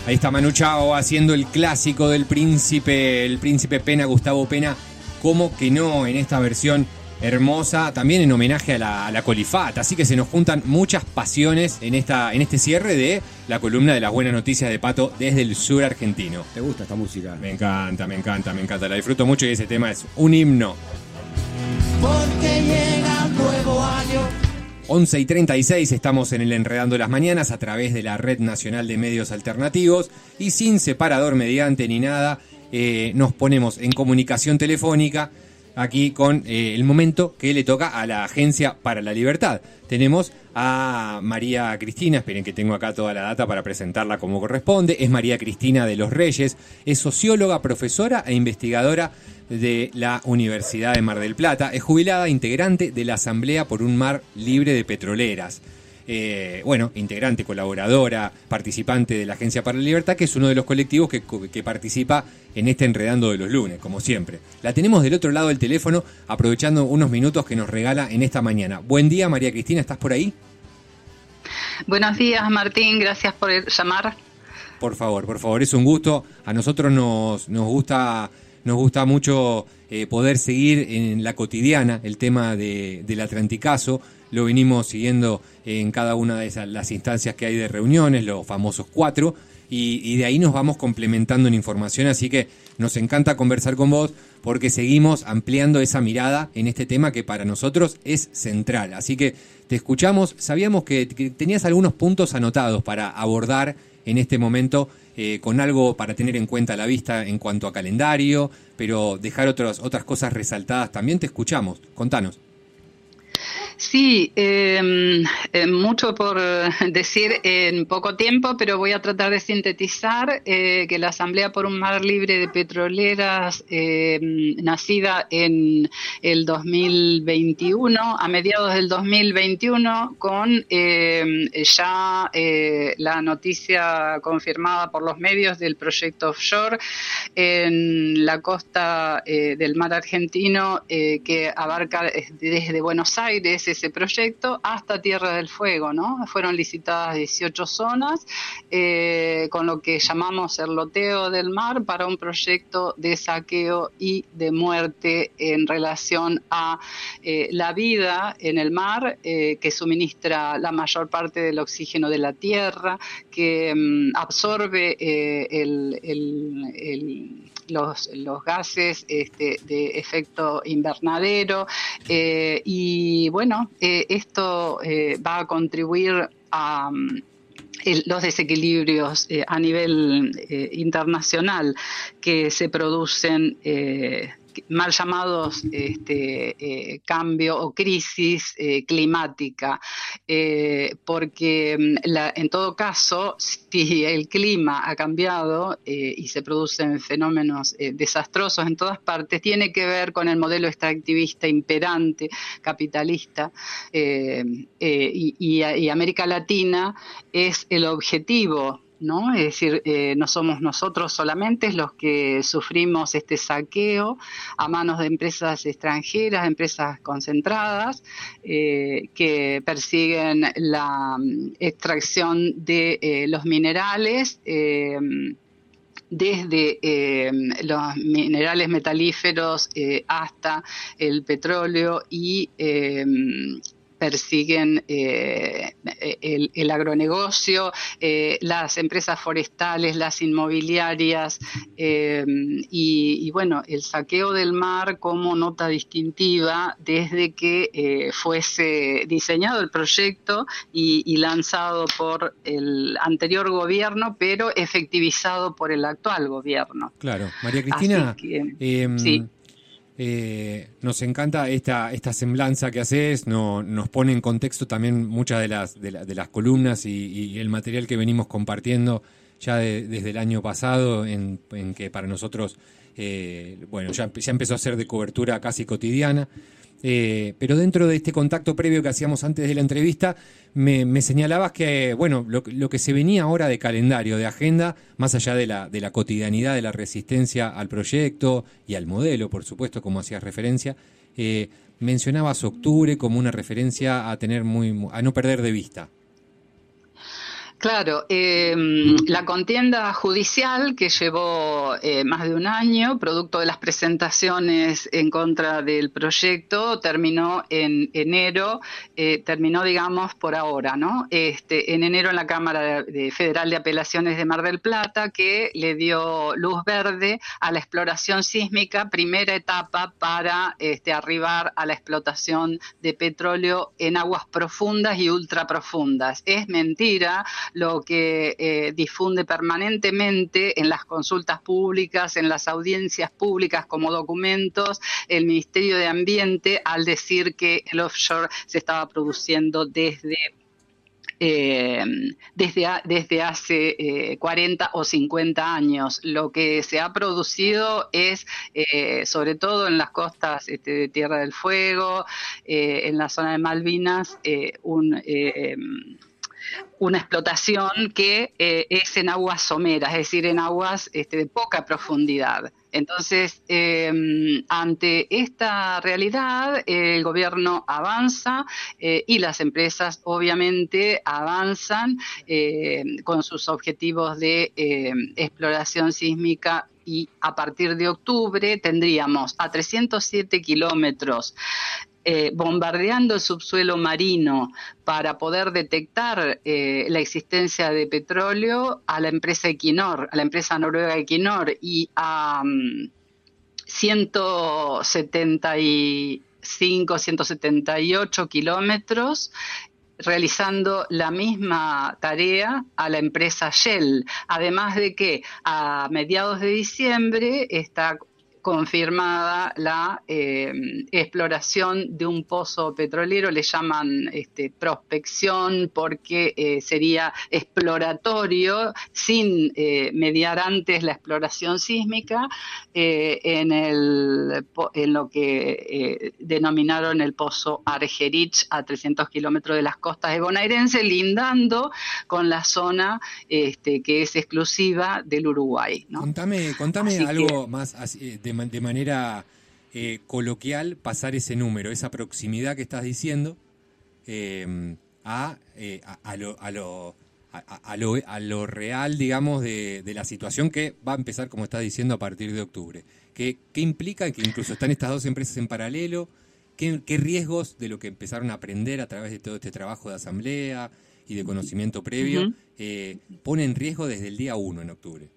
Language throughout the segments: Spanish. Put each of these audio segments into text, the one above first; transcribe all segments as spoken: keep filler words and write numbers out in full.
Ahí está Manu Chao haciendo el clásico del príncipe, el príncipe Pena, Gustavo Pena. ¿Cómo que no? En esta versión hermosa, también en homenaje a la, a la Colifata. Así que se nos juntan muchas pasiones en, esta, en este cierre de la columna de las buenas noticias de Pato desde el sur argentino. ¿Te gusta esta música? Me encanta, me encanta, me encanta. La disfruto mucho y ese tema es un himno. Porque llega el nuevo año. once y treinta y seis, estamos en el Enredando las Mañanas a través de la Red Nacional de Medios Alternativos y sin separador mediante ni nada, eh, nos ponemos en comunicación telefónica aquí con eh, el momento que le toca a la Agencia para la Libertad. Tenemos a María Cristina, esperen que tengo acá toda la data para presentarla como corresponde. Es María Cristina de los Reyes, es socióloga, profesora e investigadora de la Universidad de Mar del Plata. Es jubilada, integrante de la Asamblea por un Mar Libre de Petroleras. Eh, bueno, integrante, colaboradora, participante de la Agencia para la Libertad, que es uno de los colectivos que, que participa en este Enredando de los lunes, como siempre. La tenemos del otro lado del teléfono, aprovechando unos minutos que nos regala en esta mañana. Buen día, María Cristina, ¿estás por ahí? Buenos días, Martín, gracias por llamar. Por favor, por favor, es un gusto. A nosotros nos, nos gusta... Nos gusta mucho eh, poder seguir en la cotidiana el tema de, del Atlanticazo. Lo venimos siguiendo en cada una de esas, las instancias que hay de reuniones, los famosos cuatro, y, y de ahí nos vamos complementando en información. Así que nos encanta conversar con vos porque seguimos ampliando esa mirada en este tema que para nosotros es central. Así que te escuchamos. Sabíamos que, que tenías algunos puntos anotados para abordar en este momento, eh, con algo para tener en cuenta a la vista en cuanto a calendario, pero dejar otras otras cosas resaltadas también. Te escuchamos, contanos. Sí, eh, eh, mucho por decir en poco tiempo, pero voy a tratar de sintetizar eh, que la Asamblea por un Mar Libre de Petroleras, eh, nacida en el dos mil veintiuno, a mediados del dos mil veintiuno, con eh, ya eh, la noticia confirmada por los medios del proyecto offshore en la costa eh, del mar argentino, eh, que abarca desde Buenos Aires ese proyecto hasta Tierra del Fuego, ¿no? Fueron licitadas dieciocho zonas, eh, con lo que llamamos el loteo del mar para un proyecto de saqueo y de muerte en relación a eh, la vida en el mar, eh, que suministra la mayor parte del oxígeno de la tierra, que mm, absorbe eh, el, el, el Los, los gases este, de efecto invernadero, eh, y bueno, eh, esto eh, va a contribuir a um, el, los desequilibrios eh, a nivel eh, internacional que se producen, eh, mal llamados este, eh, cambio o crisis eh, climática, eh, porque la, en todo caso, si el clima ha cambiado eh, y se producen fenómenos eh, desastrosos en todas partes, tiene que ver con el modelo extractivista imperante, capitalista, eh, eh, y, y, y América Latina es el objetivo, ¿no? Es decir, eh, no somos nosotros solamente los que sufrimos este saqueo a manos de empresas extranjeras, empresas concentradas, eh, que persiguen la extracción de eh, los minerales, eh, desde eh, los minerales metalíferos eh, hasta el petróleo y eh, persiguen eh, el, el agronegocio, eh, las empresas forestales, las inmobiliarias, eh, y, y bueno, el saqueo del mar como nota distintiva desde que eh, fuese diseñado el proyecto y, y lanzado por el anterior gobierno, pero efectivizado por el actual gobierno. Claro, María Cristina, que, eh, sí. Eh, nos encanta esta, esta semblanza que haces, no, nos pone en contexto también muchas de las, de, la, de las columnas y, y el material que venimos compartiendo ya de, desde el año pasado, en, en que para nosotros, eh, bueno, ya, ya empezó a ser de cobertura casi cotidiana. Eh, pero dentro de este contacto previo que hacíamos antes de la entrevista, me, me señalabas que, bueno, lo, lo que se venía ahora de calendario, de agenda, más allá de la, de la cotidianidad, de la resistencia al proyecto y al modelo, por supuesto, como hacías referencia, eh, mencionabas octubre como una referencia a tener muy, a no perder de vista. Claro, eh, la contienda judicial que llevó eh, más de un año, producto de las presentaciones en contra del proyecto, terminó en enero, eh, terminó, digamos, por ahora, ¿no? Este, en enero en la Cámara de, de Federal de Apelaciones de Mar del Plata, que le dio luz verde a la exploración sísmica, primera etapa para este, arribar a la explotación de petróleo en aguas profundas y ultraprofundas. Es mentira lo que eh, difunde permanentemente en las consultas públicas, en las audiencias públicas como documentos, el Ministerio de Ambiente al decir que el offshore se estaba produciendo desde Eh, desde, a, desde hace eh, cuarenta o cincuenta años. Lo que se ha producido es, eh, sobre todo en las costas este, de Tierra del Fuego, eh, en la zona de Malvinas, eh, un... Eh, una explotación que eh, es en aguas someras, es decir, en aguas este, de poca profundidad. Entonces, eh, ante esta realidad, eh, el gobierno avanza eh, y las empresas obviamente avanzan eh, con sus objetivos de eh, exploración sísmica, y a partir de octubre tendríamos a trescientos siete kilómetros Eh, bombardeando el subsuelo marino para poder detectar eh, la existencia de petróleo a la empresa Equinor, a la empresa noruega Equinor, y a um, ciento setenta y cinco, ciento setenta y ocho kilómetros, realizando la misma tarea a la empresa Shell. Además de que a mediados de diciembre está confirmada la eh, exploración de un pozo petrolero, le llaman este, prospección porque eh, sería exploratorio sin eh, mediar antes la exploración sísmica eh, en, el, en lo que eh, denominaron el pozo Argerich a trescientos kilómetros de las costas de bonaerense, lindando con la zona este, que es exclusiva del Uruguay, ¿no? Contame, contame algo que, más así, de de manera eh, coloquial, pasar ese número, esa proximidad que estás diciendo eh, a, eh, a, a, lo, a, lo, a, a, lo, a lo real, digamos, de, de la situación que va a empezar, como estás diciendo, a partir de octubre. ¿Qué, qué implica que incluso están estas dos empresas en paralelo? ¿Qué, qué riesgos de lo que empezaron a aprender a través de todo este trabajo de asamblea y de conocimiento previo uh-huh. eh, pone en riesgo desde el día uno en octubre?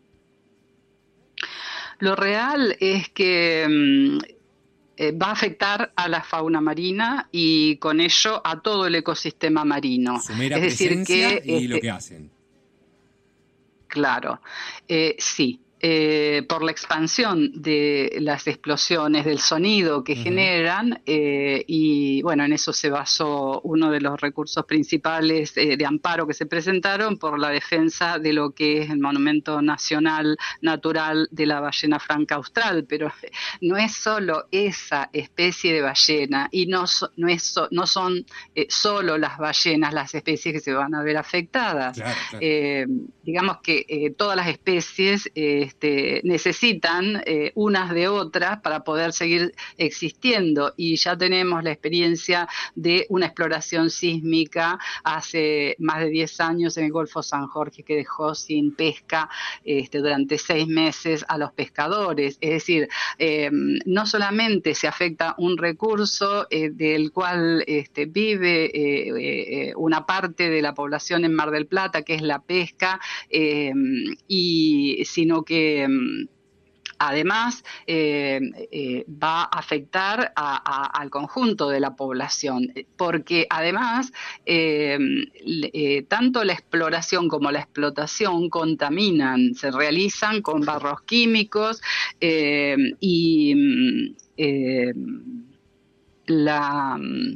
Lo real es que eh, va a afectar a la fauna marina y con ello a todo el ecosistema marino. Su mera es decir, que y este, lo que hacen. Claro, eh, sí. Eh, por la expansión de las explosiones, del sonido que uh-huh. generan, eh, y bueno, en eso se basó uno de los recursos principales eh, de amparo que se presentaron por la defensa de lo que es el Monumento Nacional Natural de la Ballena Franca Austral, pero no es solo esa especie de ballena y no, no, es, no son eh, solo las ballenas las especies que se van a ver afectadas. Claro, claro. Eh, digamos que eh, todas las especies eh, Este, necesitan eh, unas de otras para poder seguir existiendo, y ya tenemos la experiencia de una exploración sísmica hace más de diez años en el Golfo San Jorge que dejó sin pesca este, durante seis meses a los pescadores. Es decir, eh, no solamente se afecta un recurso eh, del cual este, vive eh, eh, una parte de la población en Mar del Plata, que es la pesca, eh, y sino que Eh, además eh, eh, va a afectar a, a, al conjunto de la población, porque además eh, eh, tanto la exploración como la explotación contaminan, se realizan con barros químicos eh, y eh, la...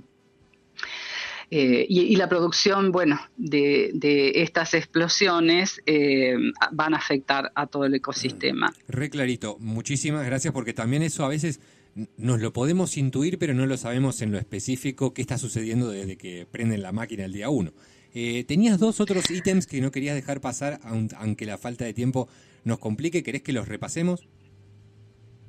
Eh, y, y la producción, bueno, de, de estas explosiones eh, van a afectar a todo el ecosistema. Re clarito. Muchísimas gracias, porque también eso a veces nos lo podemos intuir, pero no lo sabemos en lo específico qué está sucediendo desde que prenden la máquina el día uno. Eh, tenías dos otros ítems que no querías dejar pasar, aunque la falta de tiempo nos complique. ¿Querés que los repasemos?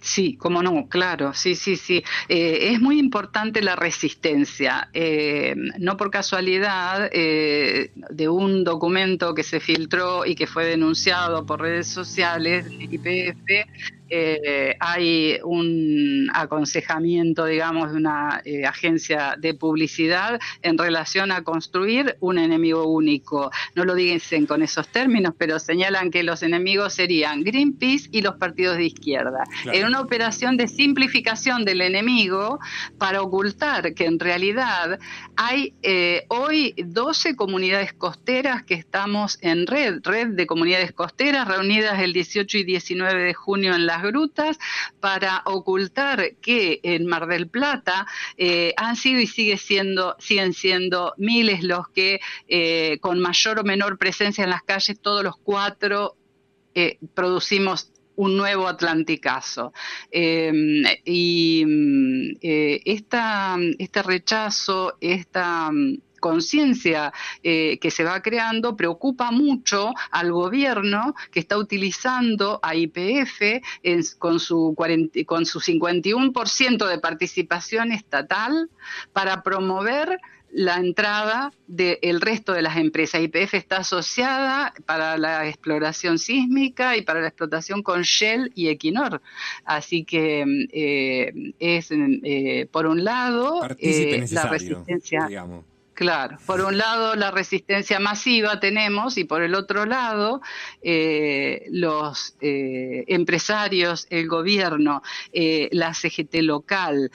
Sí, cómo no, claro, sí, sí, sí. Eh, es muy importante la resistencia. Eh, no por casualidad, eh, de un documento que se filtró y que fue denunciado por redes sociales, I P F, eh, hay un aconsejamiento, digamos, de una eh, agencia de publicidad en relación a construir un enemigo único. No lo dicen con esos términos, pero señalan que los enemigos serían Greenpeace y los partidos de izquierda. Claro. En una operación de simplificación del enemigo para ocultar que en realidad hay eh, hoy doce comunidades costeras que estamos en red, red de comunidades costeras reunidas el dieciocho y diecinueve de junio en Las Grutas para ocultar que en Mar del Plata eh, han sido y sigue siendo, siguen siendo miles los que eh, con mayor o menor presencia en las calles, todos los cuatro eh, producimos un nuevo atlanticazo. Eh, y eh, esta, este rechazo, esta conciencia eh, que se va creando preocupa mucho al gobierno, que está utilizando a Y P F en, con, su cuarenta, con su cincuenta y uno por ciento de participación estatal para promover la entrada del resto de las empresas. Y P F está asociada para la exploración sísmica y para la explotación con Shell y Equinor. Así que eh, es, eh, por un lado, eh, la resistencia... Digamos. Claro, por un lado la resistencia masiva tenemos y por el otro lado eh, los eh, empresarios, el gobierno, eh, la C G T local.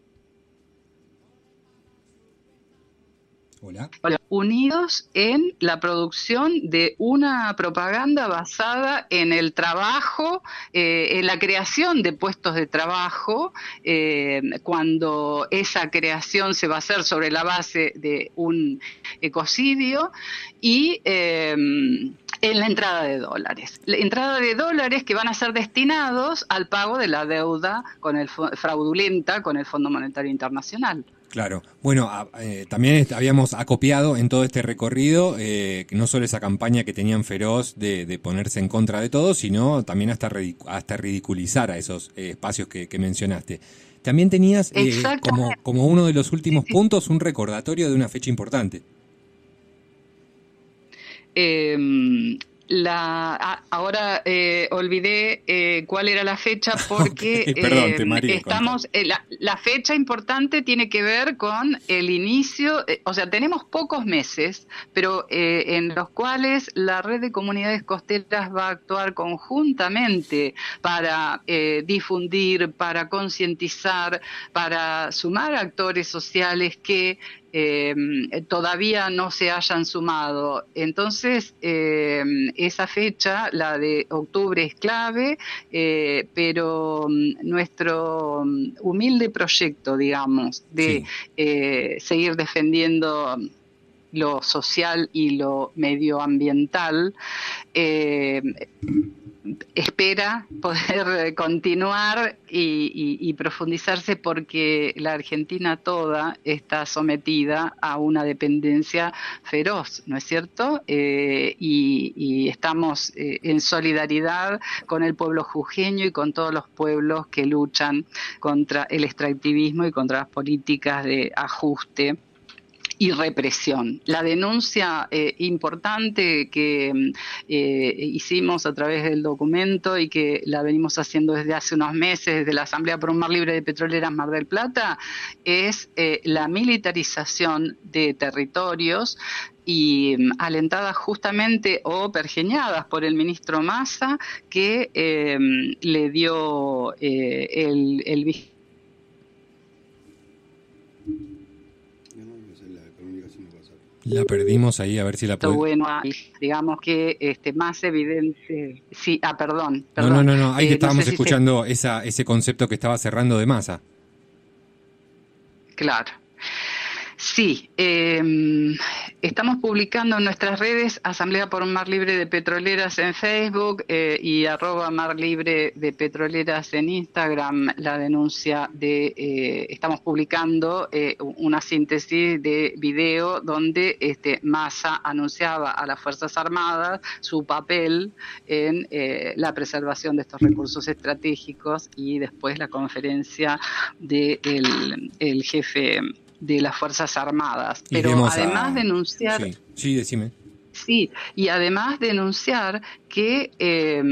Hola. Unidos en la producción de una propaganda basada en el trabajo, eh, en la creación de puestos de trabajo, eh, cuando esa creación se va a hacer sobre la base de un ecocidio y eh, en la entrada de dólares. La entrada de dólares que van a ser destinados al pago de la deuda con el fraudulenta con el Fondo Monetario Internacional. Claro. Bueno, eh, también habíamos acopiado en todo este recorrido eh, no solo esa campaña que tenían feroz de, de ponerse en contra de todo, sino también hasta, ridic- hasta ridiculizar a esos eh, espacios que, que mencionaste. También tenías eh, como, como uno de los últimos puntos un recordatorio de una fecha importante. Eh... La, ahora eh, olvidé eh, cuál era la fecha porque okay, perdón, eh, María, estamos eh, la, la fecha importante tiene que ver con el inicio, eh, o sea, tenemos pocos meses, pero eh, en los cuales la red de comunidades costeras va a actuar conjuntamente para eh, difundir, para concientizar, para sumar actores sociales que Eh, todavía no se hayan sumado. Entonces, eh, esa fecha, la de octubre, es clave, eh, pero nuestro humilde proyecto, digamos, de sí. eh, seguir defendiendo lo social y lo medioambiental, eh, espera poder continuar y, y, y profundizarse porque la Argentina toda está sometida a una dependencia feroz, ¿no es cierto? Eh, y, y estamos eh, en solidaridad con el pueblo jujeño y con todos los pueblos que luchan contra el extractivismo y contra las políticas de ajuste y represión. La denuncia eh, importante que eh, hicimos a través del documento y que la venimos haciendo desde hace unos meses desde la Asamblea por un Mar Libre de Petroleras Mar del Plata es eh, la militarización de territorios y um, alentadas justamente o pergeñadas por el ministro Massa que eh, le dio eh, el, el La perdimos ahí, a ver si la puedo... Bueno, digamos que este más evidente... Sí, ah, perdón. perdón. No, no, no, no. ahí eh, estábamos no sé escuchando si se... esa, ese concepto que estaba cerrando de Massa. Claro. Sí, eh, estamos publicando en nuestras redes Asamblea por un Mar Libre de Petroleras en Facebook eh, y arroba Mar Libre de Petroleras en Instagram la denuncia de, eh, estamos publicando eh, una síntesis de video donde este, Massa anunciaba a las Fuerzas Armadas su papel en eh, la preservación de estos recursos estratégicos y después la conferencia del de el jefe de las Fuerzas Armadas. Pero además a... denunciar... Sí, sí, decime. Sí, y además denunciar que eh,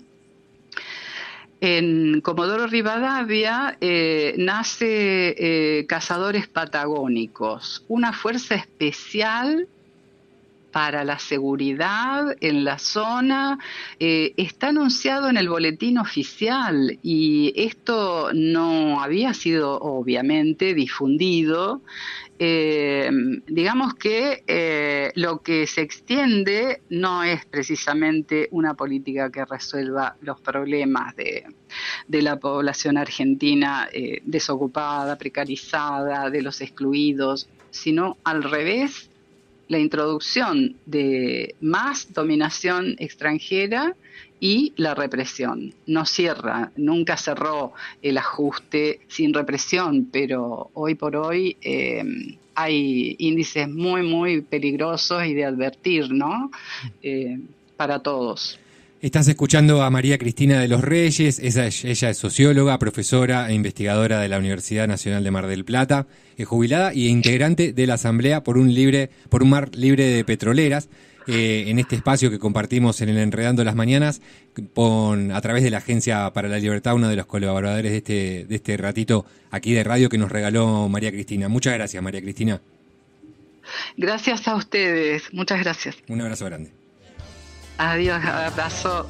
en Comodoro Rivadavia eh, nace eh, Cazadores Patagónicos, una fuerza especial para la seguridad en la zona, eh, está anunciado en el boletín oficial y esto no había sido obviamente difundido. Eh, digamos que eh, lo que se extiende no es precisamente una política que resuelva los problemas de, de la población argentina eh, desocupada, precarizada, de los excluidos, sino al revés, la introducción de más dominación extranjera y la represión. No cierra, nunca cerró el ajuste sin represión, pero hoy por hoy eh, hay índices muy, muy peligrosos y de advertir, ¿no? Eh, para todos. Estás escuchando a María Cristina de los Reyes, ella, ella es socióloga, profesora e investigadora de la Universidad Nacional de Mar del Plata, es jubilada y integrante de la Asamblea por un, libre, por un Mar Libre de Petroleras, eh, en este espacio que compartimos en el Enredando las Mañanas, con, a través de la Agencia para la Libertad, uno de los colaboradores de este, de este ratito aquí de radio que nos regaló María Cristina. Muchas gracias, María Cristina. Gracias a ustedes, muchas gracias. Un abrazo grande. Adiós, abrazo.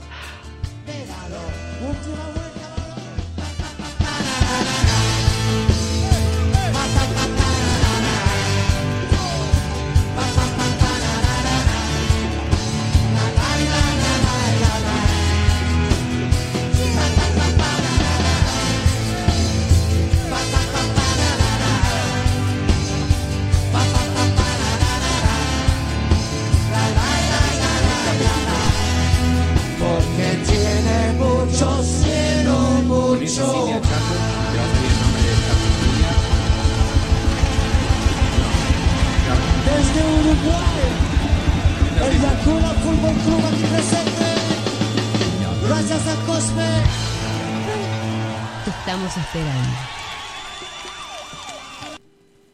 Desde Uruguay, el Yacuna Fútbol Club aquí presente. Gracias a Cosme. Te estamos esperando.